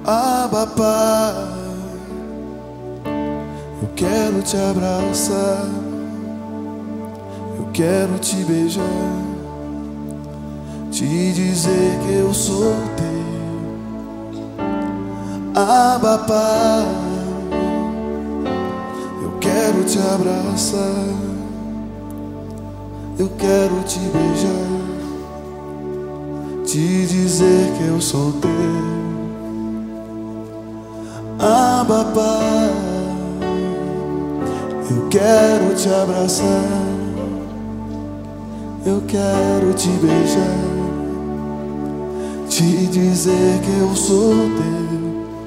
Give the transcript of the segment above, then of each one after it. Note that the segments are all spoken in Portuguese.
Abba, Pai, eu quero te abraçar, eu quero te beijar, te dizer que eu sou teu. Abba, Pai, eu quero te abraçar, eu quero te beijar, te dizer que eu sou teu. Abba, Pai, eu quero te abraçar, eu quero te beijar, te dizer que eu sou teu.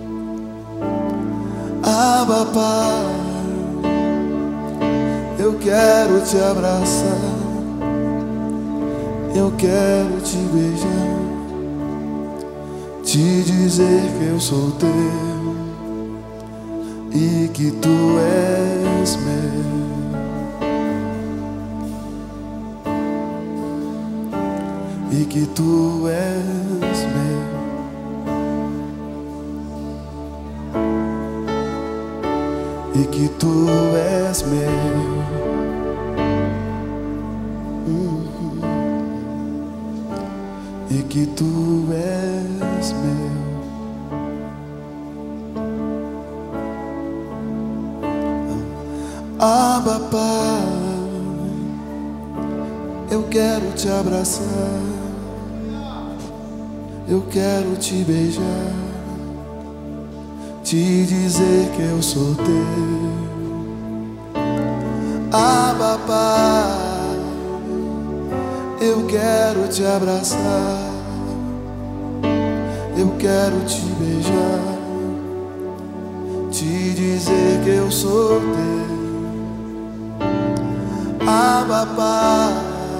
Abba, Pai, eu quero te abraçar, eu quero te beijar, te dizer que eu sou teu e que tu és meu. E que tu és meu. E que tu és meu. E que tu és meu. Abba, Pai, eu quero te abraçar, eu quero te beijar, te dizer que eu sou teu. Abba, Pai, eu quero te abraçar, eu quero te beijar, te dizer que eu sou teu. Abba, Pai,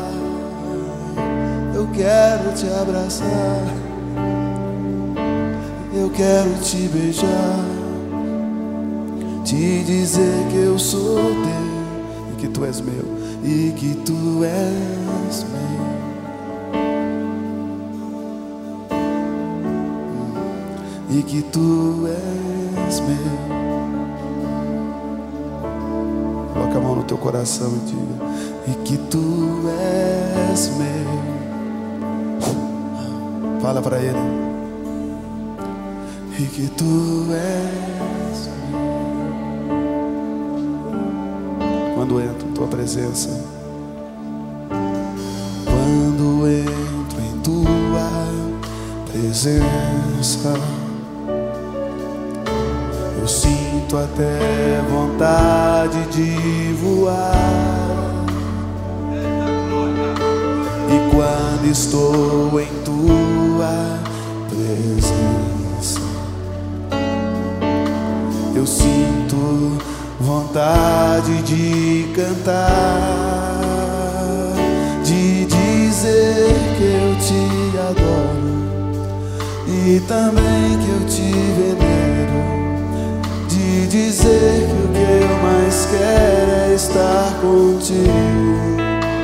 eu quero te abraçar, eu quero te beijar, te dizer que eu sou teu e que tu és meu, e que tu és meu, e que tu és meu. Coloca a mão no teu coração e diga: e que tu és meu. Fala para ele: e que tu és meu. Quando entro em tua presença, quando entro em tua presença, eu sinto até vontade de voar. E quando estou em tua presença, eu sinto vontade de cantar, de dizer que eu te adoro e também que eu te venero, de dizer que o que eu mais quero é estar contigo,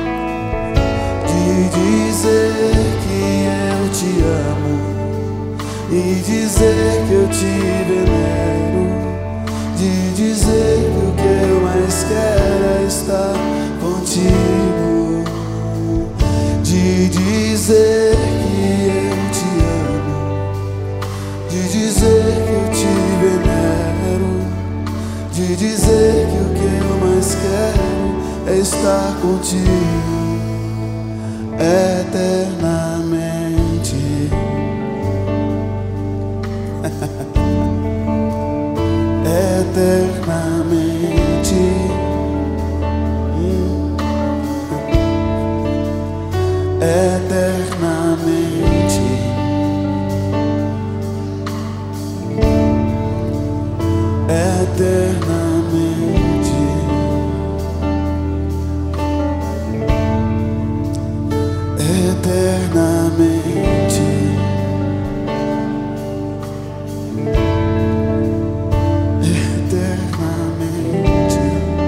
de dizer que eu te amo e dizer que eu te venero, de dizer que o que eu mais quero é estar contigo, de dizer que eu te amo, de dizer que eu te venero, de dizer que o que eu mais quero é estar contigo eternamente. Eternamente. Eternamente. Eternamente. Eternamente. Eternamente.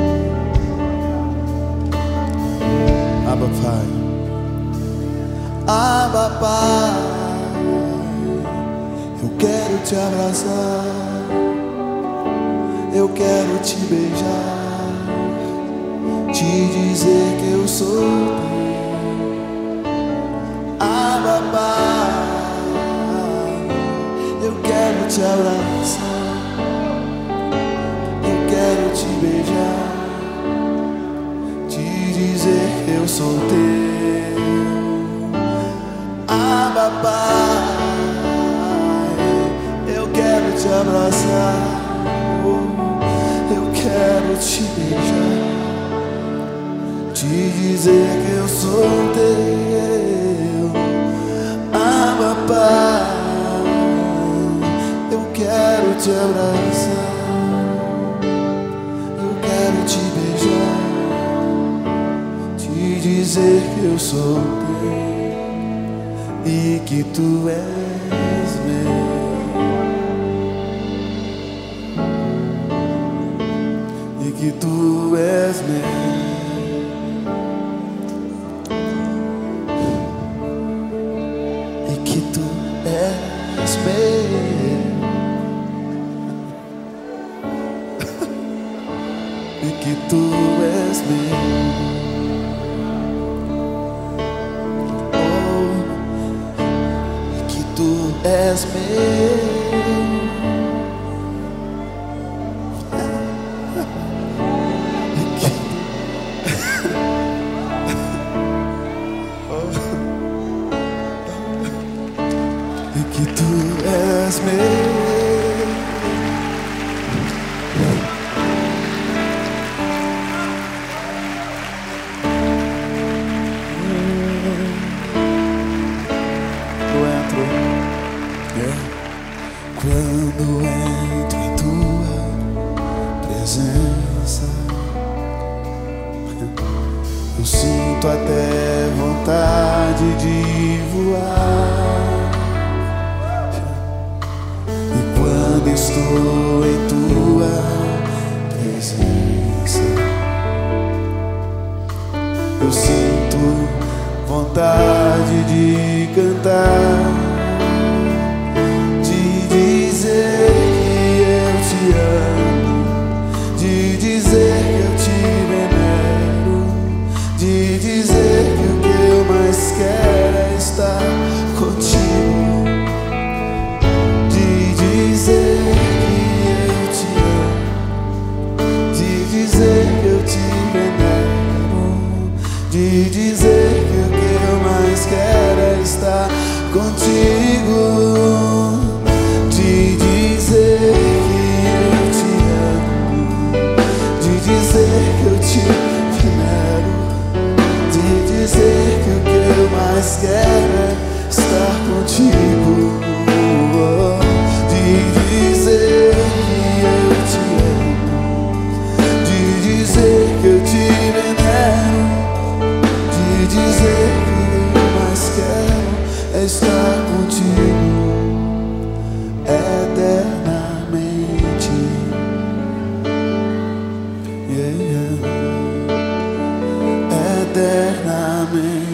Abba, Pai. Abba, Pai, eu quero quero te abraçar, eu quero te beijar, te dizer que eu sou teu. Ah, papai, eu quero te abraçar, eu quero te beijar, te dizer que eu sou teu. Ah, papai, eu quero te abraçar, eu quero te beijar, te dizer que eu sou teu. Ah, papai, eu quero te abraçar, eu quero te beijar, te dizer que eu sou teu e que tu és meu. E que tu és meu. E que tu és meu. E que tu és meu. Tu és meu. E que tu és meu. Quando entro em tua presença, eu sinto até vontade de voar. E quando estou em tua presença, eu sinto vontade de cantar, dizer que eu te amo, de dizer que eu te venero, de dizer que o que eu mais quero é estar contigo, de dizer que eu te amo, de dizer que eu te venero, de dizer que o que eu mais quero é estar contigo. De dizer que eu te amo, de dizer que eu te venero, de dizer que o que eu mais quero é estar contigo. De dizer que eu te amo, de dizer que eu te venero, de dizer que o que eu mais quero é estar contigo eternamente. Yeah, yeah. Eternamente.